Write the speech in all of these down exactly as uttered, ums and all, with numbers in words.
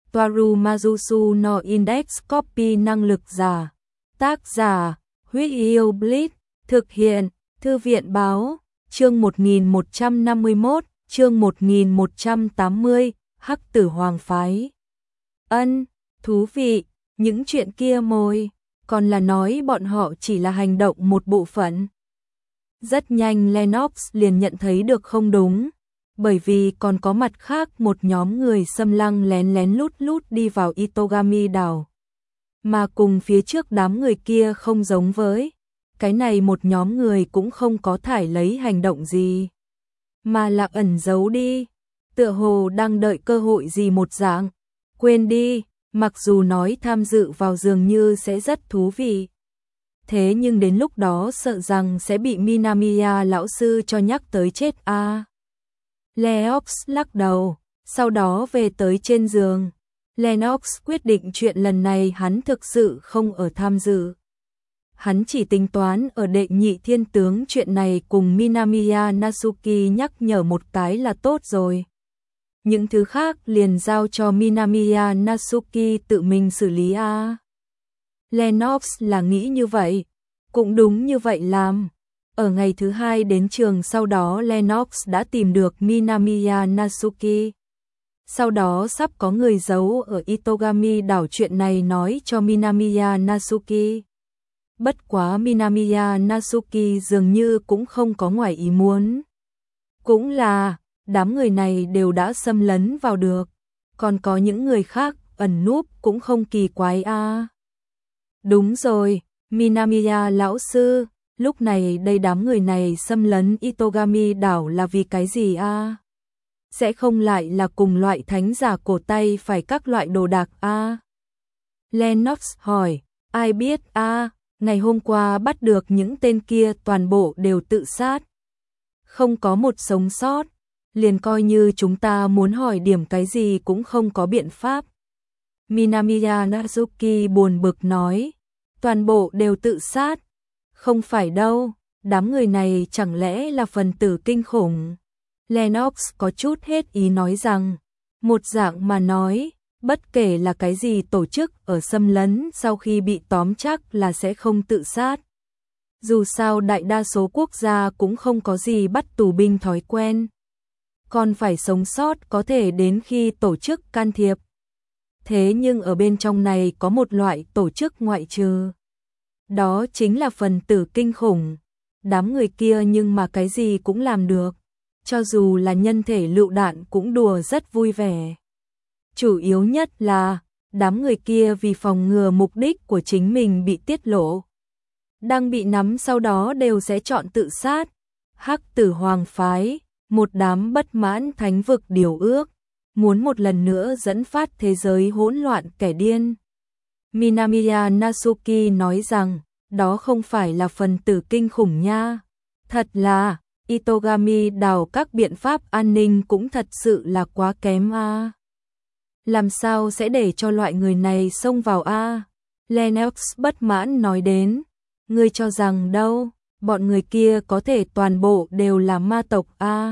Toaru Majusu no Index Copy năng lực giả. Tác giả, Huyết Yêu Blitz, thực hiện, Thư viện báo, chương một nghìn một trăm năm mươi mốt, chương một nghìn một trăm tám mươi, Hắc Tử Hoàng Phái. Ân, thú vị, những chuyện kia mồi, còn là nói bọn họ chỉ là hành động một bộ phận. Rất nhanh Lennox liền nhận thấy được không đúng, bởi vì còn có mặt khác một nhóm người xâm lăng lén lén lút lút đi vào Itogami đảo. Mà cùng phía trước đám người kia không giống với, cái này một nhóm người cũng không có thải lấy hành động gì, mà là ẩn giấu đi, tựa hồ đang đợi cơ hội gì một dạng. Quên đi, mặc dù nói tham dự vào dường như sẽ rất thú vị. Thế nhưng đến lúc đó sợ rằng sẽ bị Minamiya lão sư cho nhắc tới chết a. À. Leox lắc đầu, sau đó về tới trên giường. Lennox quyết định chuyện lần này hắn thực sự không ở tham dự. Hắn chỉ tính toán ở đệ nhị thiên tướng chuyện này cùng Minamiya Natsuki nhắc nhở một cái là tốt rồi. Những thứ khác liền giao cho Minamiya Natsuki tự mình xử lý a. À. Lennox là nghĩ như vậy, cũng đúng như vậy làm. Ở ngày thứ hai đến trường sau đó Lennox đã tìm được Minamiya Natsuki. Sau đó sắp có người giấu ở Itogami đảo chuyện này nói cho Minamiya Natsuki. Bất quá Minamiya Natsuki dường như cũng không có ngoài ý muốn. Cũng là, đám người này đều đã xâm lấn vào được, còn có những người khác ẩn núp cũng không kỳ quái a. À. Đúng rồi, Minamiya lão sư, lúc này đây đám người này xâm lấn Itogami đảo là vì cái gì a? À? Sẽ không lại là cùng loại thánh giả cổ tay phải các loại đồ đạc a? À? Lennox hỏi, ai biết a, à, ngày hôm qua bắt được những tên kia toàn bộ đều tự sát. Không có một sống sót, liền coi như chúng ta muốn hỏi điểm cái gì cũng không có biện pháp. Minamiya Natsuki buồn bực nói, toàn bộ đều tự sát. Không phải đâu, đám người này chẳng lẽ là phần tử kinh khủng. Lennox có chút hết ý nói rằng, một dạng mà nói, bất kể là cái gì tổ chức ở xâm lấn sau khi bị tóm chắc là sẽ không tự sát. Dù sao đại đa số quốc gia cũng không có gì bắt tù binh thói quen. Còn phải sống sót có thể đến khi tổ chức can thiệp. Thế nhưng ở bên trong này có một loại tổ chức ngoại trừ. Đó chính là phần tử kinh khủng. Đám người kia nhưng mà cái gì cũng làm được. Cho dù là nhân thể lựu đạn cũng đùa rất vui vẻ. Chủ yếu nhất là, đám người kia vì phòng ngừa mục đích của chính mình bị tiết lộ. Đang bị nắm sau đó đều sẽ chọn tự sát. Hắc Tử Hoàng Phái, một đám bất mãn thánh vực điều ước, muốn một lần nữa dẫn phát thế giới hỗn loạn kẻ điên. Minamiya Natsuki nói rằng, đó không phải là phần tử kinh khủng nha. Thật là, Itogami đảo các biện pháp an ninh cũng thật sự là quá kém a. À. Làm sao sẽ để cho loại người này xông vào a? À? Lennox bất mãn nói đến, ngươi cho rằng đâu, bọn người kia có thể toàn bộ đều là ma tộc a. À?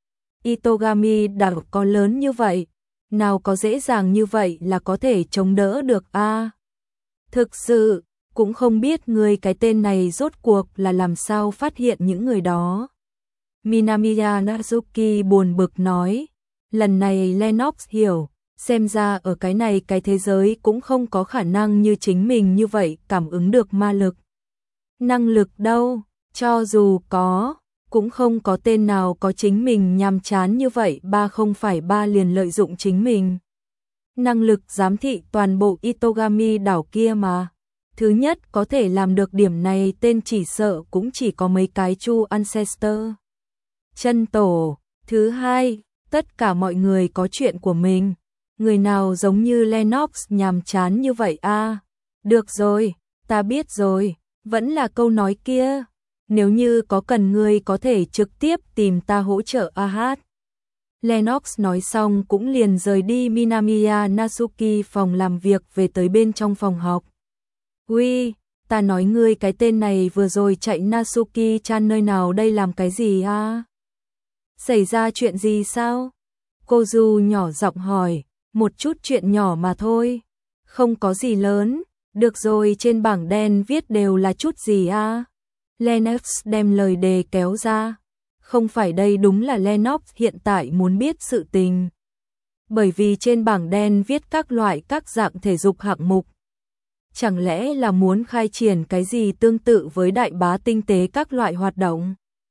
Itogami đảo có lớn như vậy, nào có dễ dàng như vậy là có thể chống đỡ được a. À? Thực sự, cũng không biết người cái tên này rốt cuộc là làm sao phát hiện những người đó. Minamiya Natsuki buồn bực nói, lần này Lennox hiểu, xem ra ở cái này cái thế giới cũng không có khả năng như chính mình như vậy cảm ứng được ma lực. Năng lực đâu, cho dù có, cũng không có tên nào có chính mình nhàm chán như vậy, ba không phải ba liền lợi dụng chính mình. Năng lực giám thị toàn bộ Itogami đảo kia mà. Thứ nhất có thể làm được điểm này tên chỉ sợ cũng chỉ có mấy cái Chu Ancestor. Chân tổ. Thứ hai, tất cả mọi người có chuyện của mình. Người nào giống như Lennox nhàm chán như vậy a? À? Được rồi, ta biết rồi, vẫn là câu nói kia. Nếu như có cần ngươi có thể trực tiếp tìm ta hỗ trợ a hát. Lennox nói xong cũng liền rời đi Minamiya Natsuki phòng làm việc về tới bên trong phòng học. Uy, ta nói ngươi cái tên này vừa rồi chạy Natsuki-chan nơi nào đây làm cái gì a? Xảy ra chuyện gì sao? Cô Du nhỏ giọng hỏi, Một chút chuyện nhỏ mà thôi, không có gì lớn. Được rồi, trên bảng đen viết đều là chút gì a? Lennox đem lời đề kéo ra. Không phải, đây đúng là Lennox hiện tại muốn biết sự tình. Bởi vì trên bảng đen viết các loại các dạng thể dục hạng mục. Chẳng lẽ là muốn khai triển cái gì tương tự với đại bá tinh tế các loại hoạt động?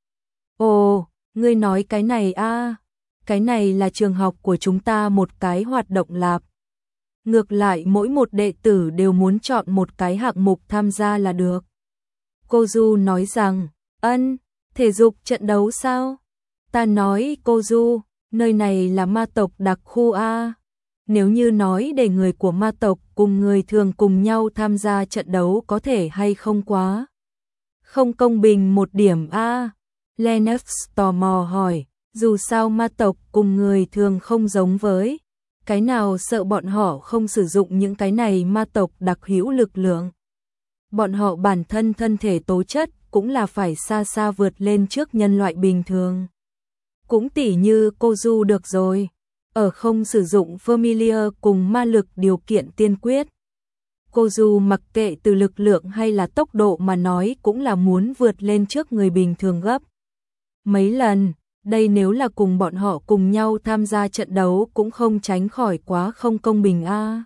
Ồ, ngươi nói cái này a? Cái này là trường học của chúng ta một cái hoạt động lạp. Ngược lại mỗi một đệ tử đều muốn chọn một cái hạng mục tham gia là được. Cô Du nói rằng, ân, thể dục trận đấu sao? Ta nói cô Du, nơi này là ma tộc đặc khu A. Nếu như nói để người của ma tộc cùng người thường cùng nhau tham gia trận đấu có thể hay không quá? Không công bình một điểm A. Lennox tò mò hỏi, dù sao ma tộc cùng người thường không giống với. Cái nào sợ bọn họ không sử dụng những cái này ma tộc đặc hữu lực lượng. Bọn họ bản thân thân thể tố chất cũng là phải xa xa vượt lên trước nhân loại bình thường. Cũng tỉ như cô Du được rồi, ở không sử dụng familiar cùng ma lực điều kiện tiên quyết. Cô Du mặc kệ từ lực lượng hay là tốc độ mà nói cũng là muốn vượt lên trước người bình thường gấp mấy lần. Đây nếu là cùng bọn họ cùng nhau tham gia trận đấu cũng không tránh khỏi quá không công bình a.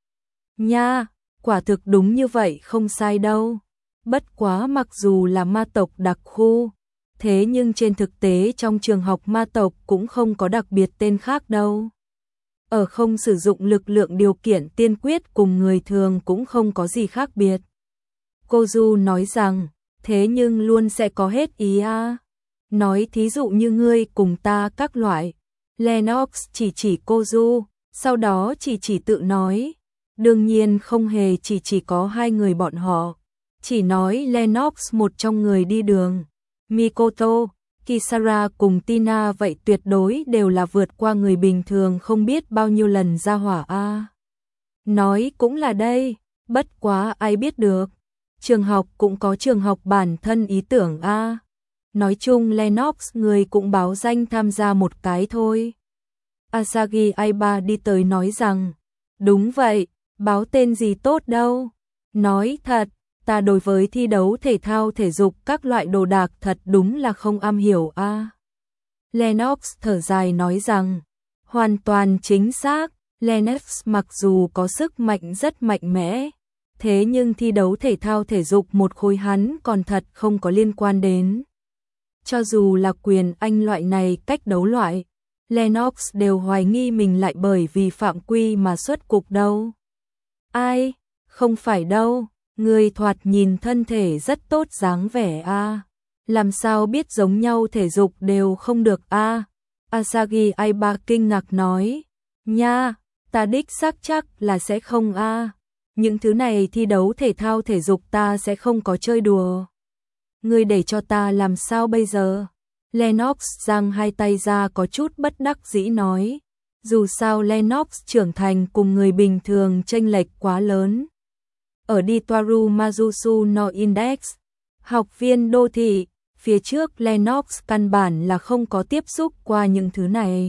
Nha, quả thực đúng như vậy, không sai đâu. Bất quá mặc dù là ma tộc đặc khu, thế nhưng trên thực tế trong trường học ma tộc cũng không có đặc biệt tên khác đâu. Ở không sử dụng lực lượng điều kiện tiên quyết cùng người thường cũng không có gì khác biệt. Cô Du nói rằng, thế nhưng luôn sẽ có hết ý a. Nói thí dụ như ngươi cùng ta các loại. Lennox chỉ chỉ cô Du, sau đó chỉ chỉ tự nói. Đương nhiên không hề chỉ chỉ có hai người bọn họ. Chỉ nói Lennox một trong người đi đường. Mikoto, Kisara cùng Tina vậy tuyệt đối đều là vượt qua người bình thường không biết bao nhiêu lần ra hỏa a. Nói cũng là đây, bất quá ai biết được. Trường học cũng có trường học bản thân ý tưởng a. Nói chung Lennox người cũng báo danh tham gia một cái thôi. Asagi Aiba đi tới nói rằng, đúng vậy, báo tên gì tốt đâu. Nói thật, ta đối với thi đấu thể thao thể dục các loại đồ đạc thật đúng là không am hiểu a. À. Lennox thở dài nói rằng, hoàn toàn chính xác, Lennox mặc dù có sức mạnh rất mạnh mẽ, thế nhưng thi đấu thể thao thể dục một khối hắn còn thật không có liên quan đến. Cho dù là quyền Anh loại này cách đấu loại, Lennox đều hoài nghi mình lại bởi vì phạm quy mà xuất cục đâu. Ai? Không phải đâu, người thoạt nhìn thân thể rất tốt dáng vẻ a. À. Làm sao biết giống nhau thể dục đều không được a? À. Asagi Aiba kinh ngạc nói, nha, ta đích xác chắc là sẽ không a. À. Những thứ này thi đấu thể thao thể dục ta sẽ không có chơi đùa. Ngươi để cho ta làm sao bây giờ? Lennox giang hai tay ra có chút bất đắc dĩ nói. Dù sao Lennox trưởng thành cùng người bình thường chênh lệch quá lớn. Ở Ditoru Mazusu no Index, học viên đô thị, phía trước Lennox căn bản là không có tiếp xúc qua những thứ này.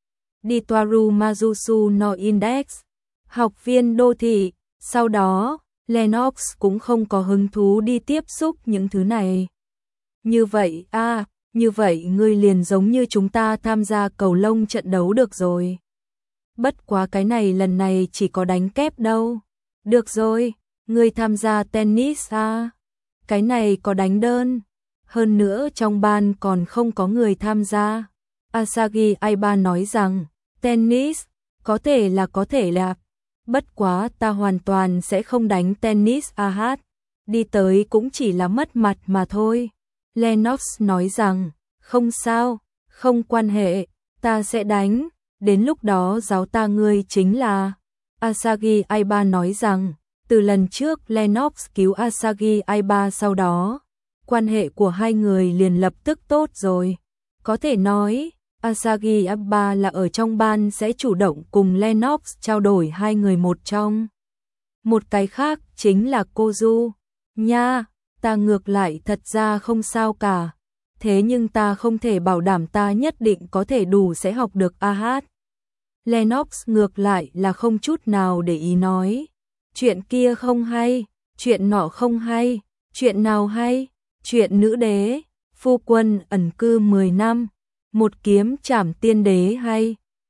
Ditoru Mazusu no Index, học viên đô thị, sau đó Lennox cũng không có hứng thú đi tiếp xúc những thứ này. Như vậy a, à, như vậy ngươi liền giống như chúng ta tham gia cầu lông trận đấu được rồi. Bất quá cái này lần này chỉ có đánh kép đâu. Được rồi, ngươi tham gia tennis à? Cái này có đánh đơn. Hơn nữa trong ban còn không có người tham gia. Asagi Aiba nói rằng, tennis, có thể là có thể là. Bất quá ta hoàn toàn sẽ không đánh tennis a hát. Đi tới cũng chỉ là mất mặt mà thôi. Lennox nói rằng, không sao, không quan hệ, ta sẽ đánh. Đến lúc đó giáo ta ngươi chính là. Asagi Aiba nói rằng, từ lần trước Lennox cứu Asagi Aiba sau đó, quan hệ của hai người liền lập tức tốt rồi. Có thể nói, Asagi Aiba là ở trong ban sẽ chủ động cùng Lennox trao đổi hai người một trong. Một cái khác chính là cô Du. Nha, ta ngược lại thật ra không sao cả. Thế nhưng ta không thể bảo đảm ta nhất định có thể đủ sẽ học được a hát. Lennox ngược lại là không chút nào để ý nói. Chuyện kia không hay, chuyện nọ không hay, chuyện nào hay, chuyện nữ đế, phu quân ẩn cư mười năm, một kiếm trảm tiên đế hay.